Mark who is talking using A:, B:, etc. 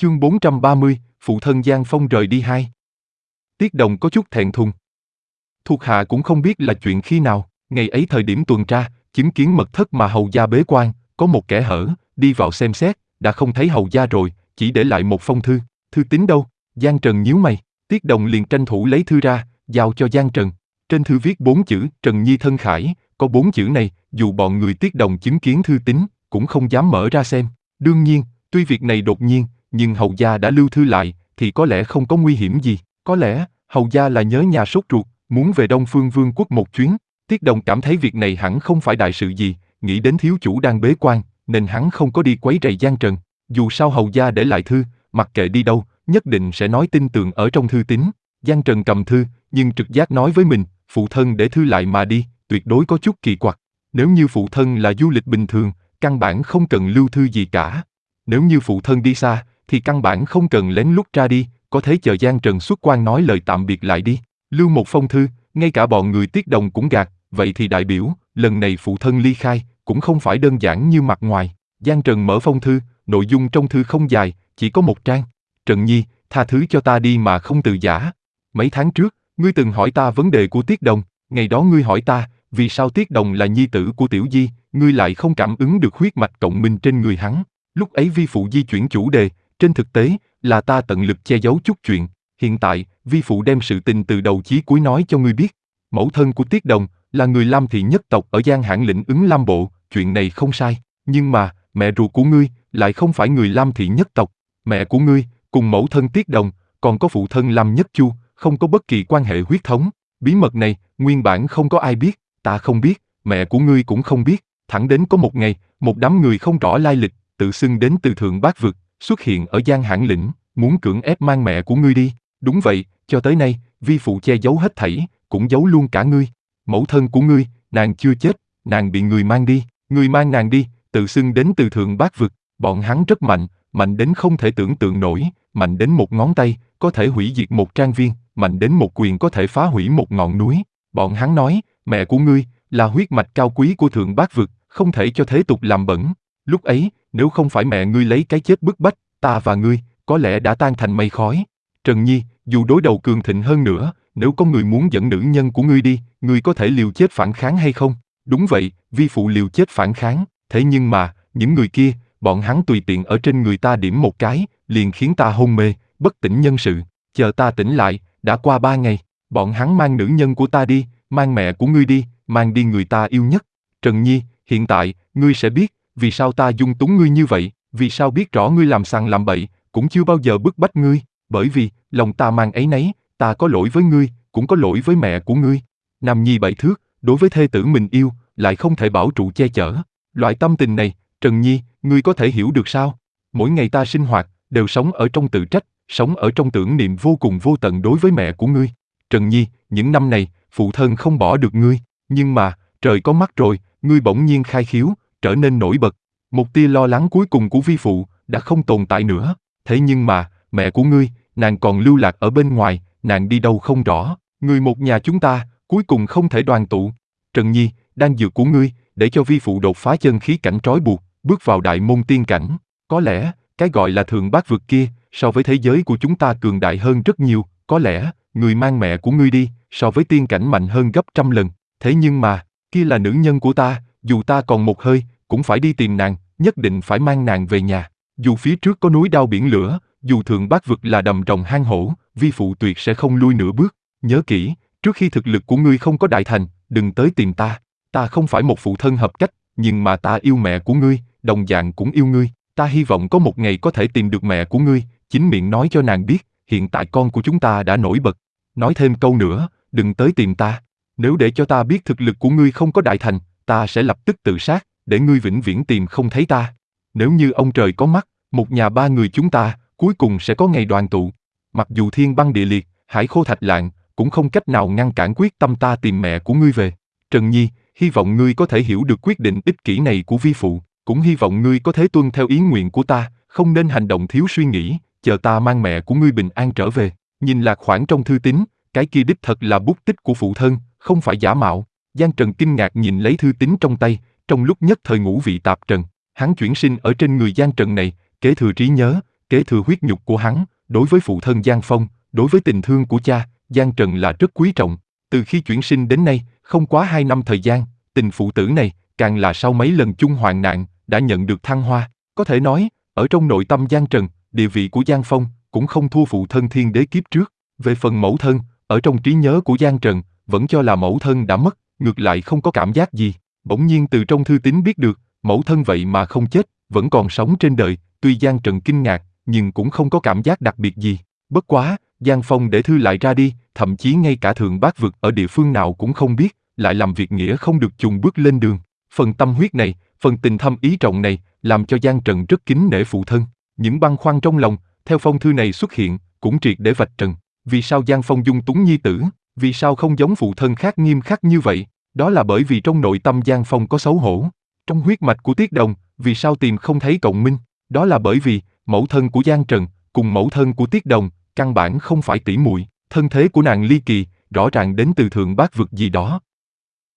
A: Chương 430, phụ thân Giang Phong rời đi 2. Tiết Đồng có chút thẹn thùng. Thuộc hạ cũng không biết là chuyện khi nào, ngày ấy thời điểm tuần tra, chứng kiến mật thất mà hầu gia bế quan, có một kẻ hở, đi vào xem xét, đã không thấy hầu gia rồi, chỉ để lại một phong thư. Thư tín đâu? Giang Trần nhíu mày, Tiết Đồng liền tranh thủ lấy thư ra, giao cho Giang Trần. Trên thư viết 4 chữ Trần Nhi thân khải, có 4 chữ này, dù bọn người Tiết Đồng chứng kiến thư tín, cũng không dám mở ra xem. Đương nhiên, tuy việc này đột nhiên, nhưng hầu gia đã lưu thư lại, thì có lẽ không có nguy hiểm gì. Có lẽ, hầu gia là nhớ nhà sốt ruột, muốn về Đông Phương Vương quốc một chuyến. Tiết Đồng cảm thấy việc này hẳn không phải đại sự gì, nghĩ đến thiếu chủ đang bế quan, nên hắn không có đi quấy rầy Giang Trần. Dù sao hầu gia để lại thư, mặc kệ đi đâu, nhất định sẽ nói tin tưởng ở trong thư tín. Giang Trần cầm thư, nhưng trực giác nói với mình, phụ thân để thư lại mà đi, tuyệt đối có chút kỳ quặc. Nếu như phụ thân là du lịch bình thường, căn bản không cần lưu thư gì cả. Nếu như phụ thân đi xa, thì căn bản không cần lén lút ra đi, có thể chờ Giang Trần xuất quan nói lời tạm biệt lại đi. Lưu một phong thư, ngay cả bọn người Tiết Đồng cũng gạt, vậy thì đại biểu, lần này phụ thân ly khai, cũng không phải đơn giản như mặt ngoài. Giang Trần mở phong thư, nội dung trong thư không dài, chỉ có 1 trang. Trần Nhi, tha thứ cho ta đi mà không từ giã. Mấy tháng trước, ngươi từng hỏi ta vấn đề của Tiết Đồng, ngày đó ngươi hỏi ta, vì sao Tiết Đồng là nhi tử của Tiểu Di, ngươi lại không cảm ứng được huyết mạch cộng minh trên người hắn. Lúc ấy vi phụ di chuyển chủ đề, trên thực tế, là ta tận lực che giấu chút chuyện. Hiện tại, vi phụ đem sự tình từ đầu chí cuối nói cho ngươi biết. Mẫu thân của Tiết Đồng, là người Lam thị nhất tộc ở Giang Hãn lĩnh Ứng Lam bộ, chuyện này không sai. Nhưng mà, mẹ ruột của ngươi, lại không phải người Lam thị nhất tộc. Mẹ của ngươi, cùng mẫu thân Tiết Đồng, còn có phụ thân Lam Nhất Chu, không có bất kỳ quan hệ huyết thống. Bí mật này, nguyên bản không có ai biết, ta không biết, mẹ của ngươi cũng không biết. Thẳng đến có một ngày, một đám người không rõ lai lịch, tự xưng đến từ Thượng Bát Vực, xuất hiện ở Giang Hãn lĩnh, muốn cưỡng ép mang mẹ của ngươi đi. Đúng vậy, cho tới nay, vi phụ che giấu hết thảy, cũng giấu luôn cả ngươi. Mẫu thân của ngươi, nàng chưa chết, nàng bị người mang đi, người mang nàng đi, tự xưng đến từ Thượng Bát Vực. Bọn hắn rất mạnh, mạnh đến không thể tưởng tượng nổi, mạnh đến một ngón tay, có thể hủy diệt một trang viên, mạnh đến một quyền có thể phá hủy một ngọn núi. Bọn hắn nói, mẹ của ngươi, là huyết mạch cao quý của Thượng Bát Vực, không thể cho thế tục làm bẩn. Lúc ấy, nếu không phải mẹ ngươi lấy cái chết bức bách, ta và ngươi, có lẽ đã tan thành mây khói. Trần Nhi, dù đối đầu cường thịnh hơn nữa, nếu có người muốn dẫn nữ nhân của ngươi đi, ngươi có thể liều chết phản kháng hay không? Đúng vậy, vi phụ liều chết phản kháng, thế nhưng mà, những người kia, bọn hắn tùy tiện ở trên người ta điểm một cái, liền khiến ta hôn mê, bất tỉnh nhân sự. Chờ ta tỉnh lại, đã qua 3 ngày, bọn hắn mang nữ nhân của ta đi, mang mẹ của ngươi đi, mang đi người ta yêu nhất. Trần Nhi, hiện tại, ngươi sẽ biết, vì sao ta dung túng ngươi như vậy, vì sao biết rõ ngươi làm sằng làm bậy, cũng chưa bao giờ bức bách ngươi, bởi vì, lòng ta mang áy náy, ta có lỗi với ngươi, cũng có lỗi với mẹ của ngươi. Nam nhi 7 thước, đối với thê tử mình yêu, lại không thể bảo trụ che chở. Loại tâm tình này, Trần Nhi, ngươi có thể hiểu được sao? Mỗi ngày ta sinh hoạt, đều sống ở trong tự trách, sống ở trong tưởng niệm vô cùng vô tận đối với mẹ của ngươi. Trần Nhi, những năm này, phụ thân không bỏ được ngươi, nhưng mà, trời có mắt rồi, ngươi bỗng nhiên khai khiếu, trở nên nổi bật. Một tia lo lắng cuối cùng của vi phụ, đã không tồn tại nữa. Thế nhưng mà, mẹ của ngươi, nàng còn lưu lạc ở bên ngoài, nàng đi đâu không rõ. Người một nhà chúng ta, cuối cùng không thể đoàn tụ. Trần Nhi, đan dược của ngươi, để cho vi phụ đột phá chân khí cảnh trói buộc, bước vào đại môn tiên cảnh. Có lẽ, cái gọi là Thượng Bát Vực kia, so với thế giới của chúng ta cường đại hơn rất nhiều. Có lẽ, người mang mẹ của ngươi đi, so với tiên cảnh mạnh hơn gấp trăm lần. Thế nhưng mà, kia là nữ nhân của ta, dù ta còn một hơi, cũng phải đi tìm nàng, nhất định phải mang nàng về nhà. Dù phía trước có núi đao biển lửa, dù Thượng Bát Vực là đầm rồng hang hổ, vi phụ tuyệt sẽ không lui nửa bước. Nhớ kỹ, trước khi thực lực của ngươi không có đại thành, đừng tới tìm ta. Ta không phải một phụ thân hợp cách, nhưng mà ta yêu mẹ của ngươi, đồng dạng cũng yêu ngươi. Ta hy vọng có một ngày có thể tìm được mẹ của ngươi, chính miệng nói cho nàng biết, hiện tại con của chúng ta đã nổi bật. Nói thêm câu nữa, đừng tới tìm ta. Nếu để cho ta biết thực lực của ngươi không có đại thành, ta sẽ lập tức tự sát, để ngươi vĩnh viễn tìm không thấy ta. Nếu như ông trời có mắt, một nhà 3 người chúng ta, cuối cùng sẽ có ngày đoàn tụ. Mặc dù thiên băng địa liệt, hải khô thạch lạng, cũng không cách nào ngăn cản quyết tâm ta tìm mẹ của ngươi về. Trần Nhi, hy vọng ngươi có thể hiểu được quyết định ích kỷ này của vi phụ, cũng hy vọng ngươi có thể tuân theo ý nguyện của ta, không nên hành động thiếu suy nghĩ, chờ ta mang mẹ của ngươi bình an trở về. Nhìn lạc khoản trong thư tín, cái kia đích thật là bút tích của phụ thân, không phải giả mạo. Giang Trần kinh ngạc nhìn lấy thư tín trong tay, trong lúc nhất thời ngũ vị tạp trần. Hắn chuyển sinh ở trên người Giang Trần này, kế thừa trí nhớ, kế thừa huyết nhục của hắn, đối với phụ thân Giang Phong, đối với tình thương của cha, Giang Trần là rất quý trọng. Từ khi chuyển sinh đến nay, không quá 2 năm thời gian, tình phụ tử này, càng là sau mấy lần chung hoạn nạn, đã nhận được thăng hoa. Có thể nói, ở trong nội tâm Giang Trần, địa vị của Giang Phong cũng không thua phụ thân thiên đế kiếp trước. Về phần mẫu thân, ở trong trí nhớ của Giang Trần, vẫn cho là mẫu thân đã mất, ngược lại không có cảm giác gì. Bỗng nhiên từ trong thư tín biết được, mẫu thân vậy mà không chết, vẫn còn sống trên đời, tuy Giang Trần kinh ngạc, nhưng cũng không có cảm giác đặc biệt gì. Bất quá, Giang Phong để thư lại ra đi, thậm chí ngay cả Thượng Bát Vực ở địa phương nào cũng không biết, lại làm việc nghĩa không được chùng bước lên đường. Phần tâm huyết này, phần tình thâm ý trọng này, làm cho Giang Trần rất kính nể phụ thân. Những băn khoăn trong lòng, theo phong thư này xuất hiện, cũng triệt để vạch trần. Vì sao Giang Phong dung túng nhi tử? Vì sao không giống phụ thân khác nghiêm khắc như vậy? Đó là bởi vì trong nội tâm Giang Phong có xấu hổ. Trong huyết mạch của Tiết Đồng, vì sao tìm không thấy cộng minh? Đó là bởi vì, mẫu thân của Giang Trần, cùng mẫu thân của Tiết Đồng, căn bản không phải tỷ muội, thân thế của nàng ly kỳ, rõ ràng đến từ Thượng Bát Vực gì đó.